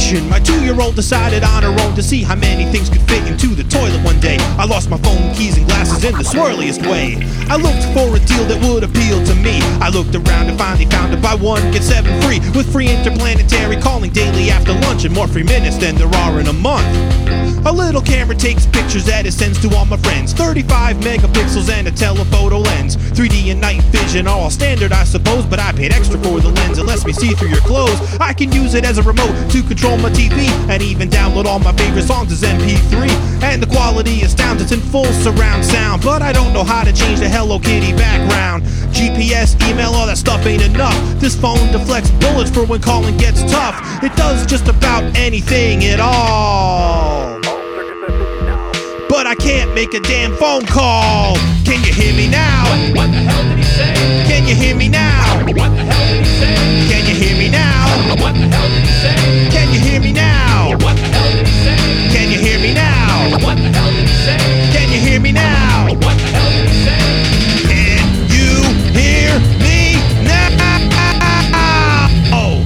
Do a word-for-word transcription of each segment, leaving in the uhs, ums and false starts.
question. My two-year-old decided on her own to see how many things could fit into the toilet one day. I lost my phone, keys, and glasses in the swirliest way. I looked for a deal that would appeal to me. I looked around and finally found it. Buy one, get seven free, with free interplanetary calling daily after lunch and more free minutes than there are in a month. A little camera takes pictures that it sends to all my friends. thirty-five megapixels and a telephoto lens. three D and night vision are all standard, I suppose, but I paid extra for the lens. It lets me see through your clothes. I can use it as a remote to control my T V and even download all my favorite songs as M P three. And the quality astounds, it's in full surround sound, but I don't know how to change the Hello Kitty background. G P S, email, all that stuff ain't enough. This phone deflects bullets for when calling gets tough. It does just about anything at all, but I can't make a damn phone call. Can you hear me now? What, what the hell did he say? Can you hear me now? What the hell did he say? Can you hear me now? What the hell did he say? Can you hear me now? What the hell did he say? Can you hear me now? What the hell did he say? Can you hear me now? What the hell did he say? Can you hear me now? Oh.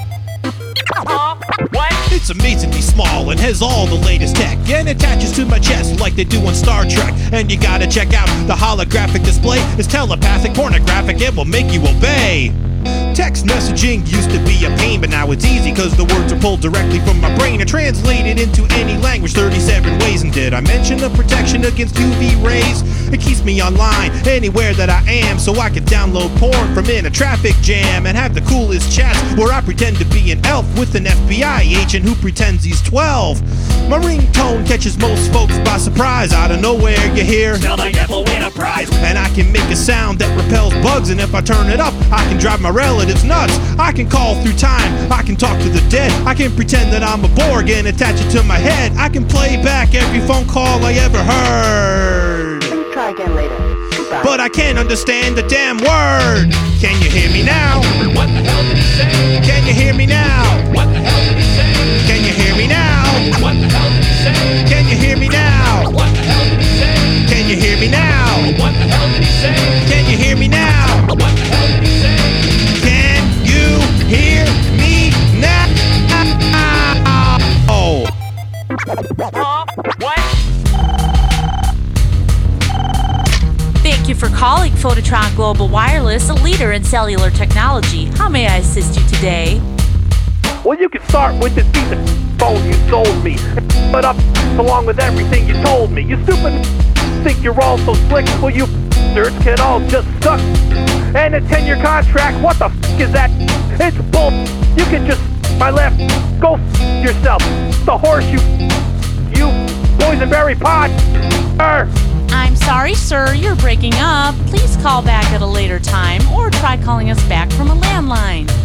What? It's amazingly small and has all the latest tech, and attaches to my chest like they do on Star Trek. And you gotta check out the holographic display. It's telepathic, pornographic, it will make you obey. Text messaging used to be a pain, but now it's easy cause the words are pulled directly from my brain and translated into any language thirty-seven ways. And did I mention the protection against U V rays? It keeps me online anywhere that I am, so I can download porn from in a traffic jam and have the coolest chats where I pretend to be an elf with an F B I agent who pretends he's twelve. My ringtone catches most folks by surprise. Out of nowhere you hear, Tell my devil win a prize. and I can make a sound that repels bugs, and if I turn it up, I can drive my relatives nuts. I can call through time, I can talk to the dead, I can pretend that I'm a Borg and attach it to my head. I can play back every phone call I ever heard, Try again later. Goodbye. but I can't understand the damn word. Can you hear me now? What the hell did he say? Can you hear me now? What the hell did he say? Can you hear me now? What the hell did he say? Can you hear me now? What the hell did he say? Can you hear me now? What the hell did he say? Can you hear me now? What the hell did he say? Can you hear me now? Oh. Huh? What? Thank you for calling Phototron Global Wireless, a leader in cellular technology. How may I assist you today? Well, you can start with this piece of phone you sold me, and put up along with everything you told me. You stupid think you're all so slick. Well, you nerds can all just suck. And a ten-year contract, what the f*** is that? It's bull. You can just my left. Go f*** yourself. The horse you you boysenberry pod. Er. I'm sorry, sir, you're breaking up. Please call back at a later time or try calling us back from a landline.